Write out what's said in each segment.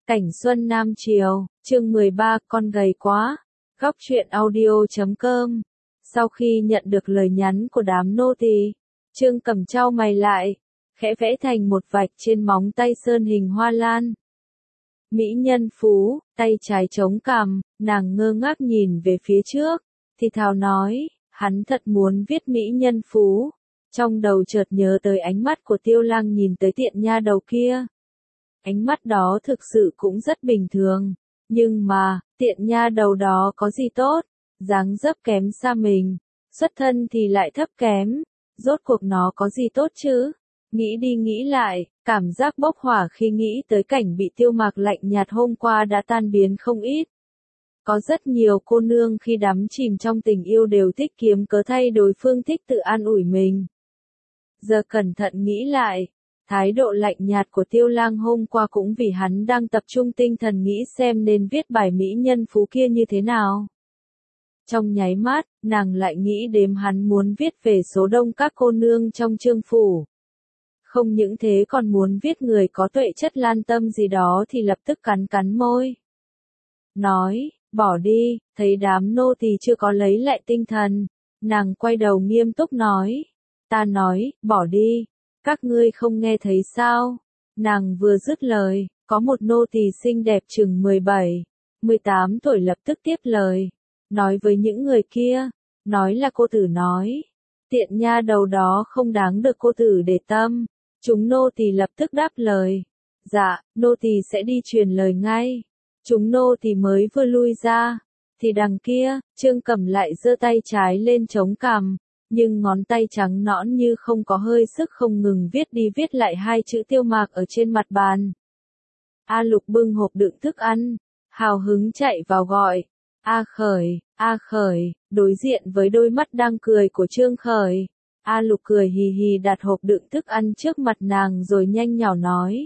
Cảnh Xuân Nam Triều, chương 13, con gầy quá. Góc truyện audio.com. Sau khi nhận được lời nhắn của đám nô tỳ, Trương Cẩm chau mày lại, khẽ vẽ thành một vạch trên móng tay sơn hình hoa lan. Mỹ nhân phú, tay trái chống cằm, nàng ngơ ngác nhìn về phía trước, thì thào nói, hắn thật muốn viết mỹ nhân phú. Trong đầu chợt nhớ tới ánh mắt của Tiêu Lăng nhìn tới tiện nha đầu kia. Ánh mắt đó thực sự cũng rất bình thường, nhưng mà, tiện nha đầu đó có gì tốt, dáng dấp kém xa mình, xuất thân thì lại thấp kém, rốt cuộc nó có gì tốt chứ? Nghĩ đi nghĩ lại, cảm giác bốc hỏa khi nghĩ tới cảnh bị Tiêu Mạc lạnh nhạt hôm qua đã tan biến không ít. Có rất nhiều cô nương khi đắm chìm trong tình yêu đều thích kiếm cớ thay đối phương thích tự an ủi mình. Giờ cẩn thận nghĩ lại, thái độ lạnh nhạt của Tiêu Lang hôm qua cũng vì hắn đang tập trung tinh thần nghĩ xem nên viết bài mỹ nhân phú kia như thế nào. Trong nháy mắt, nàng lại nghĩ đến hắn muốn viết về số đông các cô nương trong Trương phủ. Không những thế còn muốn viết người có tuệ chất lan tâm gì đó thì lập tức cắn cắn môi. Nói, bỏ đi, thấy đám nô tỳ chưa có lấy lại tinh thần, nàng quay đầu nghiêm túc nói. Ta nói, bỏ đi, các ngươi không nghe thấy sao? Nàng vừa dứt lời, có một nô tỳ xinh đẹp chừng 17, 18 tuổi lập tức tiếp lời, nói với những người kia, nói là cô tử nói. Tiện nha đầu đó không đáng được cô tử để tâm. Chúng nô tỳ lập tức đáp lời. Dạ, nô tỳ sẽ đi truyền lời ngay. Chúng nô tỳ mới vừa lui ra, thì đằng kia, Trương Cẩm lại giơ tay trái lên chống cằm, nhưng ngón tay trắng nõn như không có hơi sức không ngừng viết đi viết lại hai chữ Tiêu Mạc ở trên mặt bàn. A Lục bưng hộp đựng thức ăn, hào hứng chạy vào gọi, A Khởi, đối diện với đôi mắt đang cười của Trương Khởi. A Lục cười hì hì đặt hộp đựng thức ăn trước mặt nàng rồi nhanh nhỏ nói.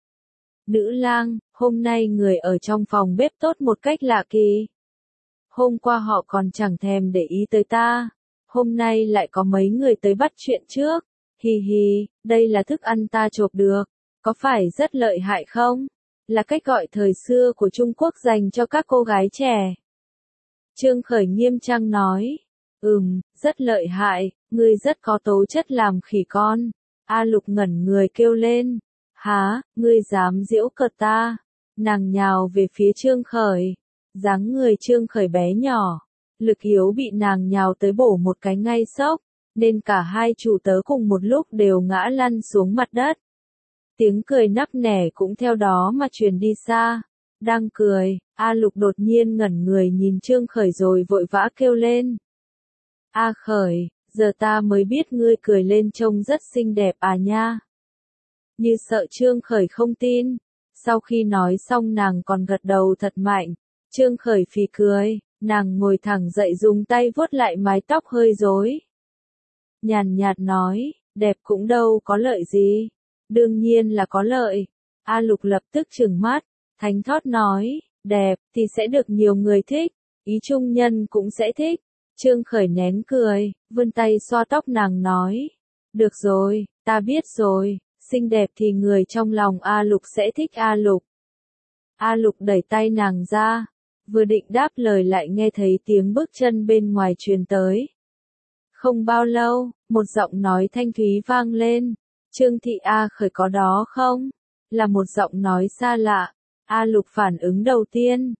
Nữ lang, hôm nay người ở trong phòng bếp tốt một cách lạ kỳ. Hôm qua họ còn chẳng thèm để ý tới ta. Hôm nay lại có mấy người tới bắt chuyện trước. Hì hì, đây là thức ăn ta chộp được. Có phải rất lợi hại không? Là cách gọi thời xưa của Trung Quốc dành cho các cô gái trẻ. Trương Khởi nghiêm trang nói. Rất lợi hại, ngươi rất có tố chất làm khỉ con. A Lục ngẩn người kêu lên. Há, ngươi dám giễu cợt ta. Nàng nhào về phía Trương Khởi. Dáng người Trương Khởi bé nhỏ. Lực yếu bị nàng nhào tới bổ một cái ngay sốc, nên cả hai chủ tớ cùng một lúc đều ngã lăn xuống mặt đất. Tiếng cười nắc nẻ cũng theo đó mà truyền đi xa. Đang cười, A Lục đột nhiên ngẩn người nhìn Trương Khởi rồi vội vã kêu lên. A Khởi, giờ ta mới biết ngươi cười lên trông rất xinh đẹp à nha. Như sợ Trương Khởi không tin. Sau khi nói xong nàng còn gật đầu thật mạnh. Trương Khởi phì cười. Nàng ngồi thẳng dậy dùng tay vuốt lại mái tóc hơi rối. Nhàn nhạt nói, đẹp cũng đâu có lợi gì. Đương nhiên là có lợi. A Lục lập tức trừng mắt, thánh thót nói, đẹp thì sẽ được nhiều người thích, ý trung nhân cũng sẽ thích. Trương Khởi nén cười, vươn tay xoa tóc nàng nói, được rồi, ta biết rồi, xinh đẹp thì người trong lòng A Lục sẽ thích A Lục. A Lục đẩy tay nàng ra. Vừa định đáp lời lại nghe thấy tiếng bước chân bên ngoài truyền tới. Không bao lâu, một giọng nói thanh thúy vang lên. Trương thị A Khởi có đó không? Là một giọng nói xa lạ. A Lục phản ứng đầu tiên.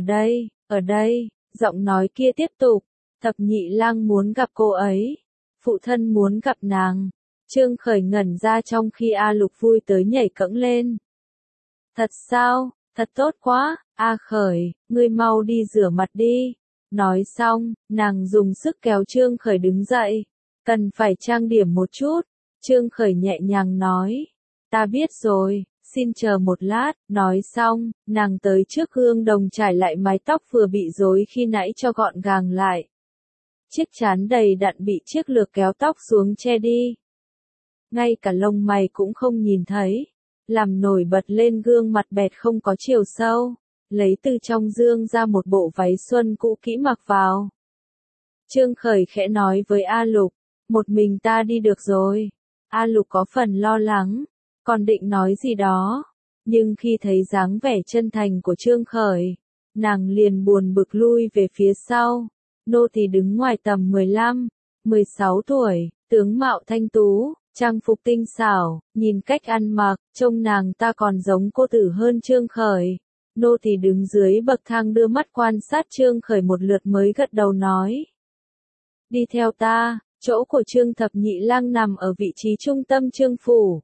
Ở đây, giọng nói kia tiếp tục. Thập nhị lang muốn gặp cô ấy. Phụ thân muốn gặp nàng. Trương Khởi ngẩn ra trong khi A Lục vui tới nhảy cẫng lên. Thật sao? Thật tốt quá, A Khởi, ngươi mau đi rửa mặt đi. Nói xong, nàng dùng sức kéo Trương Khởi đứng dậy. Cần phải trang điểm một chút. Trương Khởi nhẹ nhàng nói. Ta biết rồi, xin chờ một lát. Nói xong, nàng tới trước gương đồng trải lại mái tóc vừa bị rối khi nãy cho gọn gàng lại. Chiếc trán đầy đặn bị chiếc lược kéo tóc xuống che đi. Ngay cả lông mày cũng không nhìn thấy. Làm nổi bật lên gương mặt bẹt không có chiều sâu, lấy từ trong dương ra một bộ váy xuân cũ kỹ mặc vào. Trương Khởi khẽ nói với A Lục, một mình ta đi được rồi. A Lục có phần lo lắng, còn định nói gì đó, Nhưng khi thấy dáng vẻ chân thành của Trương Khởi, nàng liền buồn bực lui về phía sau. Nô tỳ đứng ngoài tầm 15, 16 tuổi, tướng mạo thanh tú, trang phục tinh xảo, nhìn cách ăn mặc, trông nàng ta còn giống cô tử hơn Trương Khởi. Nô tỳ đứng dưới bậc thang đưa mắt quan sát Trương Khởi một lượt mới gật đầu nói. Đi theo ta, chỗ của Trương Thập Nhị Lang nằm ở vị trí trung tâm Trương Phủ.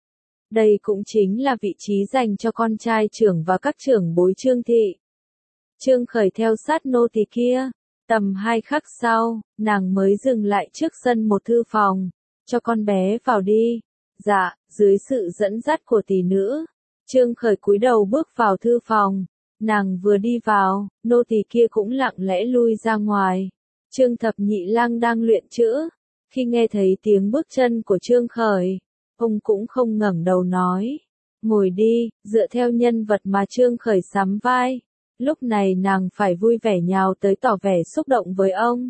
Đây cũng chính là vị trí dành cho con trai trưởng và các trưởng bối Trương Thị. Trương Khởi theo sát nô tỳ kia, tầm 2 khắc sau, nàng mới dừng lại trước sân một thư phòng, cho con bé vào đi. Dạ, dưới sự dẫn dắt của tỷ nữ, Trương Khởi cúi đầu bước vào thư phòng, nàng vừa đi vào, nô tỳ kia cũng lặng lẽ lui ra ngoài. Trương Thập Nhị Lang đang luyện chữ, khi nghe thấy tiếng bước chân của Trương Khởi, ông cũng không ngẩng đầu nói, ngồi đi, dựa theo nhân vật mà Trương Khởi sắm vai. Lúc này nàng phải vui vẻ nhào tới tỏ vẻ xúc động với ông.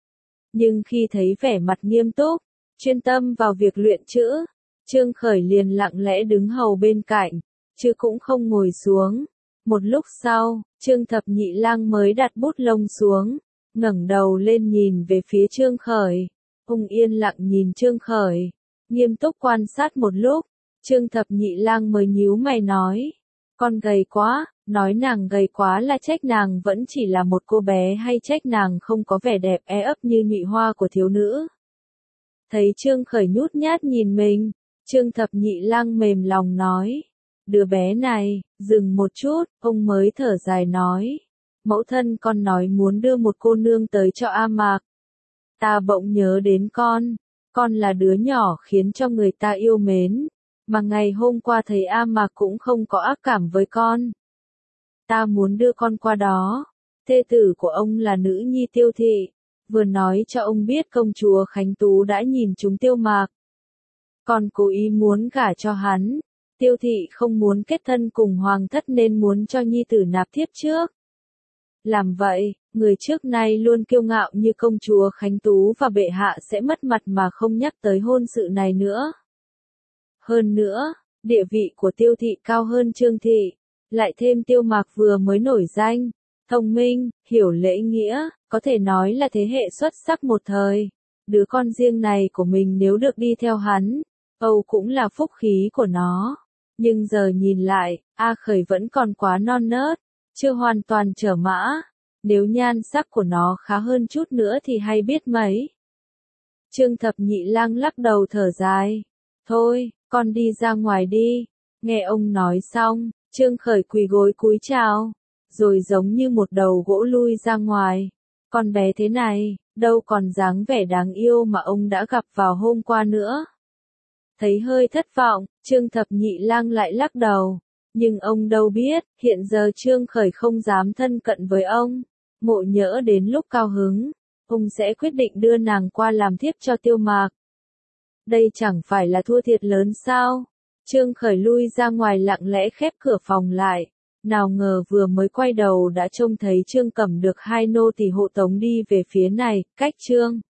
Nhưng khi thấy vẻ mặt nghiêm túc, chuyên tâm vào việc luyện chữ, Trương Khởi liền lặng lẽ đứng hầu bên cạnh, chứ cũng không ngồi xuống. Một lúc sau, Trương Thập Nhị Lang mới đặt bút lông xuống, ngẩng đầu lên nhìn về phía Trương Khởi. Ông yên lặng nhìn Trương Khởi, nghiêm túc quan sát một lúc, Trương Thập Nhị Lang mới nhíu mày nói, con gầy quá. Nói nàng gầy quá là trách nàng vẫn chỉ là một cô bé hay trách nàng không có vẻ đẹp ấp như nhụy hoa của thiếu nữ. Thấy Trương Khởi nhút nhát nhìn mình, Trương Thập Nhị Lang mềm lòng nói, đứa bé này, dừng một chút, ông mới thở dài nói, mẫu thân con nói muốn đưa một cô nương tới cho A Mạc. Ta bỗng nhớ đến con là đứa nhỏ khiến cho người ta yêu mến, mà ngày hôm qua thấy A Mạc cũng không có ác cảm với con. Ta muốn đưa con qua đó. Thê tử của ông là nữ nhi Tiêu Thị, vừa nói cho ông biết công chúa Khánh Tú đã nhìn trúng Tiêu Mạc. Con cố ý muốn gả cho hắn. Tiêu Thị không muốn kết thân cùng hoàng thất nên muốn cho nhi tử nạp thiếp trước. Làm vậy, người trước nay luôn kiêu ngạo như công chúa Khánh Tú và bệ hạ sẽ mất mặt mà không nhắc tới hôn sự này nữa. Hơn nữa, địa vị của Tiêu Thị cao hơn Trương Thị. Lại thêm Tiêu Mạc vừa mới nổi danh, thông minh, hiểu lễ nghĩa, có thể nói là thế hệ xuất sắc một thời. Đứa con riêng này của mình nếu được đi theo hắn, Âu cũng là phúc khí của nó. Nhưng giờ nhìn lại, A Khởi vẫn còn quá non nớt, chưa hoàn toàn trở mã. Nếu nhan sắc của nó khá hơn chút nữa thì hay biết mấy. Trương Thập Nhị Lang lắc đầu thở dài. Thôi, con đi ra ngoài đi. Nghe ông nói xong, Trương Khởi quỳ gối cúi chào, rồi giống như một đầu gỗ lui ra ngoài. Con bé thế này, đâu còn dáng vẻ đáng yêu mà ông đã gặp vào hôm qua nữa. Thấy hơi thất vọng, Trương Thập Nhị Lang lại lắc đầu. Nhưng ông đâu biết, hiện giờ Trương Khởi không dám thân cận với ông. Ngộ nhỡ đến lúc cao hứng, ông sẽ quyết định đưa nàng qua làm thiếp cho Tiêu Mạc. Đây chẳng phải là thua thiệt lớn sao? Trương Khởi lui ra ngoài lặng lẽ khép cửa phòng lại. Nào ngờ vừa mới quay đầu đã trông thấy Trương Cẩm được hai nô tỳ hộ tống đi về phía này, cách Trương